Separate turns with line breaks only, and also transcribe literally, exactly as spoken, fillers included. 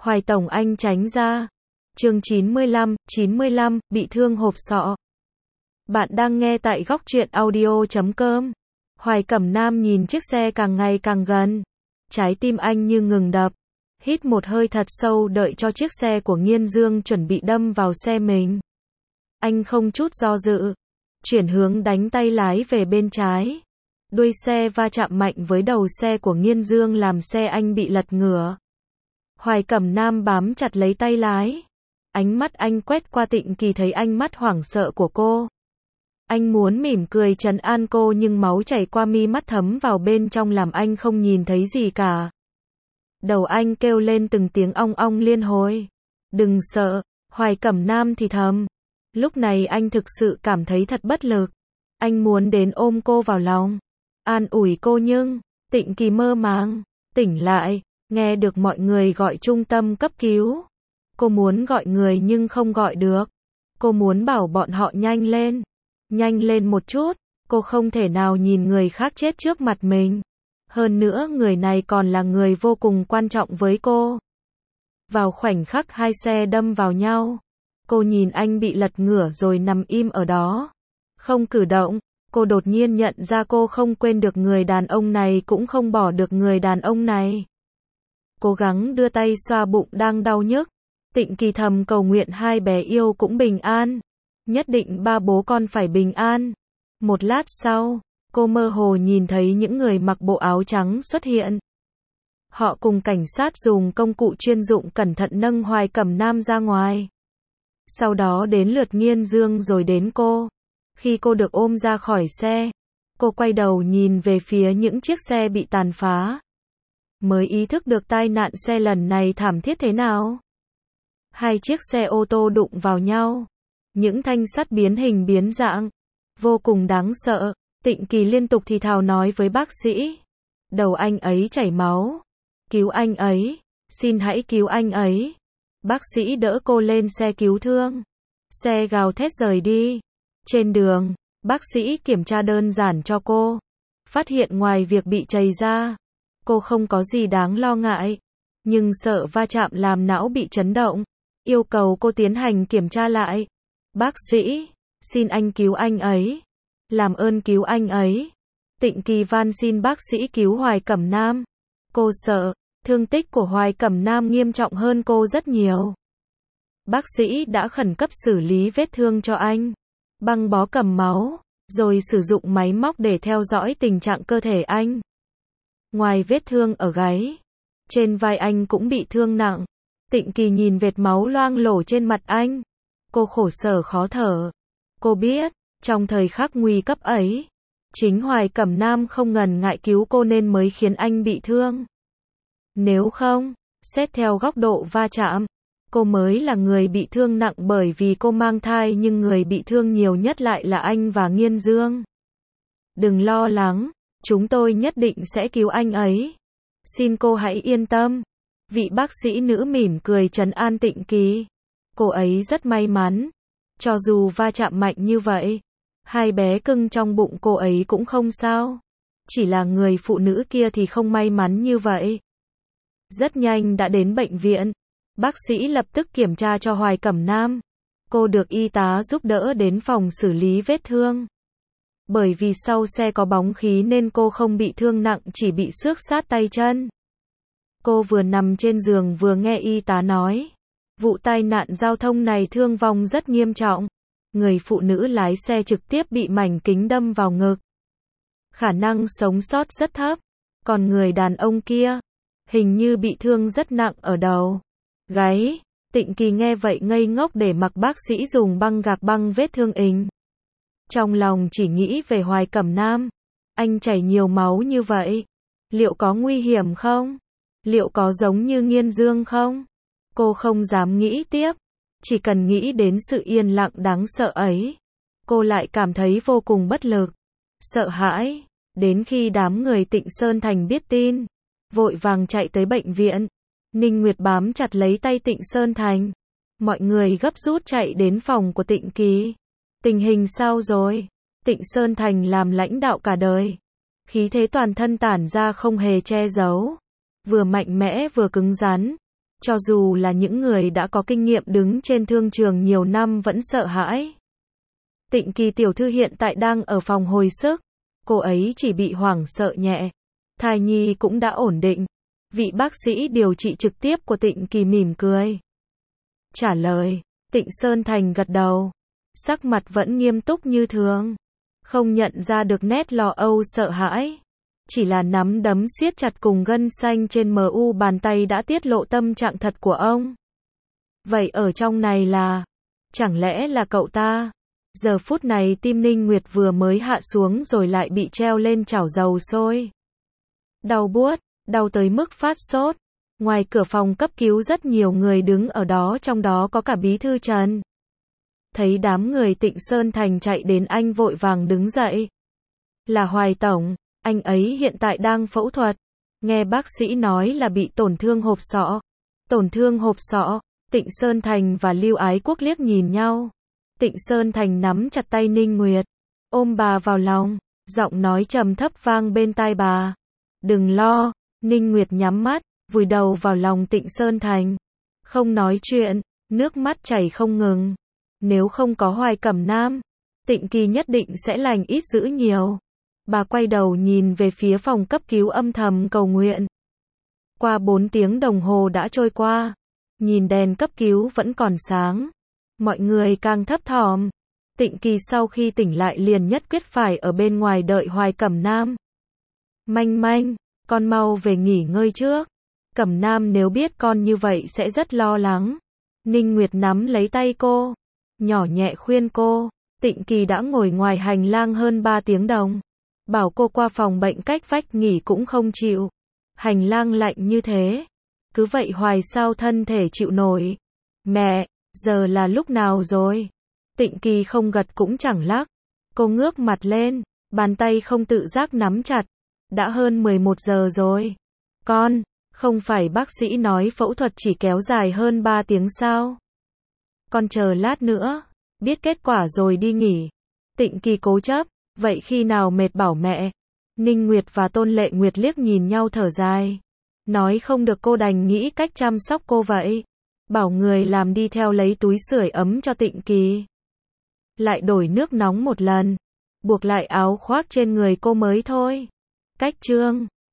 Hoài Tổng Anh tránh ra. Chương chín mươi lăm, chín mươi lăm, bị thương hộp sọ. Bạn đang nghe tại góc truyện audio chấm com. Hoài Cẩm Nam nhìn chiếc xe càng ngày càng gần. Trái tim anh như ngừng đập. Hít một hơi thật sâu đợi cho chiếc xe của Nghiên Dương chuẩn bị đâm vào xe mình. Anh không chút do dự. Chuyển hướng đánh tay lái về bên trái. Đuôi xe va chạm mạnh với đầu xe của Nghiên Dương làm xe anh bị lật ngửa. Hoài Cẩm Nam bám chặt lấy tay lái. Ánh mắt anh quét qua Tịnh Kỳ thấy ánh mắt hoảng sợ của cô. Anh muốn mỉm cười trấn an cô nhưng máu chảy qua mi mắt thấm vào bên trong làm anh không nhìn thấy gì cả. Đầu anh kêu lên từng tiếng ong ong liên hồi. Đừng sợ, Hoài Cẩm Nam thì thầm. Lúc này anh thực sự cảm thấy thật bất lực. Anh muốn đến ôm cô vào lòng, an ủi cô nhưng, Tịnh Kỳ mơ màng, tỉnh lại, nghe được mọi người gọi trung tâm cấp cứu. Cô muốn gọi người nhưng không gọi được. Cô muốn bảo bọn họ nhanh lên, nhanh lên một chút, cô không thể nào nhìn người khác chết trước mặt mình. Hơn nữa người này còn là người vô cùng quan trọng với cô. Vào khoảnh khắc hai xe đâm vào nhau, cô nhìn anh bị lật ngửa rồi nằm im ở đó, không cử động. Cô đột nhiên nhận ra cô không quên được người đàn ông này cũng không bỏ được người đàn ông này. Cố gắng đưa tay xoa bụng đang đau nhức. Tịnh Kỳ thầm cầu nguyện hai bé yêu cũng bình an. Nhất định ba bố con phải bình an. Một lát sau, cô mơ hồ nhìn thấy những người mặc bộ áo trắng xuất hiện. Họ cùng cảnh sát dùng công cụ chuyên dụng cẩn thận nâng Hoài Cẩm Nam ra ngoài. Sau đó đến lượt Nghiên Dương rồi đến cô. Khi cô được ôm ra khỏi xe, cô quay đầu nhìn về phía những chiếc xe bị tàn phá. Mới ý thức được tai nạn xe lần này thảm thiết thế nào. Hai chiếc xe ô tô đụng vào nhau. Những thanh sắt biến hình biến dạng. Vô cùng đáng sợ. Tịnh Kỳ liên tục thì thào nói với bác sĩ. Đầu anh ấy chảy máu. Cứu anh ấy. Xin hãy cứu anh ấy. Bác sĩ đỡ cô lên xe cứu thương. Xe gào thét rời đi. Trên đường, bác sĩ kiểm tra đơn giản cho cô. Phát hiện ngoài việc bị trầy da, cô không có gì đáng lo ngại. Nhưng sợ va chạm làm não bị chấn động. Yêu cầu cô tiến hành kiểm tra lại. Bác sĩ, xin anh cứu anh ấy. Làm ơn cứu anh ấy. Tịnh Kỳ van xin bác sĩ cứu Hoài Cẩm Nam. Cô sợ, thương tích của Hoài Cẩm Nam nghiêm trọng hơn cô rất nhiều. Bác sĩ đã khẩn cấp xử lý vết thương cho anh. Băng bó cầm máu, rồi sử dụng máy móc để theo dõi tình trạng cơ thể anh. Ngoài vết thương ở gáy, trên vai anh cũng bị thương nặng. Tịnh Kỳ nhìn vệt máu loang lổ trên mặt anh. Cô khổ sở khó thở. Cô biết, trong thời khắc nguy cấp ấy, chính Hoài Cẩm Nam không ngần ngại cứu cô nên mới khiến anh bị thương. Nếu không, xét theo góc độ va chạm, cô mới là người bị thương nặng bởi vì cô mang thai nhưng người bị thương nhiều nhất lại là anh và Nghiên Dương. Đừng lo lắng, chúng tôi nhất định sẽ cứu anh ấy. Xin cô hãy yên tâm. Vị bác sĩ nữ mỉm cười trấn an Tịnh Kỳ. Cô ấy rất may mắn. Cho dù va chạm mạnh như vậy, hai bé cưng trong bụng cô ấy cũng không sao. Chỉ là người phụ nữ kia thì không may mắn như vậy. Rất nhanh đã đến bệnh viện. Bác sĩ lập tức kiểm tra cho Hoài Cẩm Nam. Cô được y tá giúp đỡ đến phòng xử lý vết thương. Bởi vì sau xe có bóng khí nên cô không bị thương nặng, chỉ bị xước sát tay chân. Cô vừa nằm trên giường vừa nghe y tá nói. Vụ tai nạn giao thông này thương vong rất nghiêm trọng. Người phụ nữ lái xe trực tiếp bị mảnh kính đâm vào ngực. Khả năng sống sót rất thấp. Còn người đàn ông kia, hình như bị thương rất nặng ở đầu, gáy. Tịnh Kỳ nghe vậy ngây ngốc để mặc bác sĩ dùng băng gạc băng vết thương ình. Trong lòng chỉ nghĩ về Hoài Cẩm Nam. Anh chảy nhiều máu như vậy. Liệu có nguy hiểm không? Liệu có giống như Nghiên Dương không? Cô không dám nghĩ tiếp. Chỉ cần nghĩ đến sự yên lặng đáng sợ ấy, cô lại cảm thấy vô cùng bất lực, sợ hãi. Đến khi đám người Tịnh Sơn Thành biết tin, vội vàng chạy tới bệnh viện. Ninh Nguyệt bám chặt lấy tay Tịnh Sơn Thành. Mọi người gấp rút chạy đến phòng của Tịnh Kỳ. Tình hình sao rồi? Tịnh Sơn Thành làm lãnh đạo cả đời. Khí thế toàn thân tản ra không hề che giấu. Vừa mạnh mẽ vừa cứng rắn. Cho dù là những người đã có kinh nghiệm đứng trên thương trường nhiều năm vẫn sợ hãi. Tịnh Kỳ tiểu thư hiện tại đang ở phòng hồi sức. Cô ấy chỉ bị hoảng sợ nhẹ. Thai nhi cũng đã ổn định. Vị bác sĩ điều trị trực tiếp của Tịnh Kỳ mỉm cười. Trả lời. Tịnh Sơn Thành gật đầu. Sắc mặt vẫn nghiêm túc như thường. Không nhận ra được nét lo âu sợ hãi. Chỉ là nắm đấm siết chặt cùng gân xanh trên mờ u bàn tay đã tiết lộ tâm trạng thật của ông. Vậy ở trong này là... Chẳng lẽ là cậu ta? Giờ phút này tim Ninh Nguyệt vừa mới hạ xuống rồi lại bị treo lên chảo dầu sôi. Đau buốt, đau tới mức phát sốt. Ngoài cửa phòng cấp cứu rất nhiều người đứng ở đó, trong đó có cả bí thư Trần. Thấy đám người Tịnh Sơn Thành chạy đến, anh vội vàng đứng dậy. Là Hoài Tổng, anh ấy hiện tại đang phẫu thuật. Nghe bác sĩ nói là bị tổn thương hộp sọ. Tổn thương hộp sọ, Tịnh Sơn Thành và Lưu Ái Quốc liếc nhìn nhau. Tịnh Sơn Thành nắm chặt tay Ninh Nguyệt, ôm bà vào lòng, giọng nói trầm thấp vang bên tai bà. Đừng lo. Ninh Nguyệt nhắm mắt, vùi đầu vào lòng Tịnh Sơn Thành. Không nói chuyện, nước mắt chảy không ngừng. Nếu không có Hoài Cẩm Nam, Tịnh Kỳ nhất định sẽ lành ít dữ nhiều. Bà quay đầu nhìn về phía phòng cấp cứu âm thầm cầu nguyện. Qua bốn tiếng đồng hồ đã trôi qua. Nhìn đèn cấp cứu vẫn còn sáng. Mọi người càng thấp thỏm. Tịnh Kỳ sau khi tỉnh lại liền nhất quyết phải ở bên ngoài đợi Hoài Cẩm Nam. Manh manh, con mau về nghỉ ngơi trước. Cẩm Nam nếu biết con như vậy sẽ rất lo lắng. Ninh Nguyệt nắm lấy tay cô, nhỏ nhẹ khuyên cô. Tịnh Kỳ đã ngồi ngoài hành lang hơn ba tiếng đồng. Bảo cô qua phòng bệnh cách vách nghỉ cũng không chịu. Hành lang lạnh như thế. Cứ vậy hoài sao thân thể chịu nổi. Mẹ, giờ là lúc nào rồi? Tịnh Kỳ không gật cũng chẳng lắc. Cô ngước mặt lên, bàn tay không tự giác nắm chặt. Đã hơn mười một giờ rồi. Con, không phải bác sĩ nói phẫu thuật chỉ kéo dài hơn ba tiếng sao? Con chờ lát nữa, biết kết quả rồi đi nghỉ. Tịnh Kỳ cố chấp, vậy khi nào mệt bảo mẹ. Ninh Nguyệt và Tôn Lệ Nguyệt liếc nhìn nhau thở dài. Nói không được cô đành nghĩ cách chăm sóc cô vậy. Bảo người làm đi theo lấy túi sưởi ấm cho Tịnh Kỳ. Lại đổi nước nóng một lần. Buộc lại áo khoác trên người cô mới thôi. Cách chương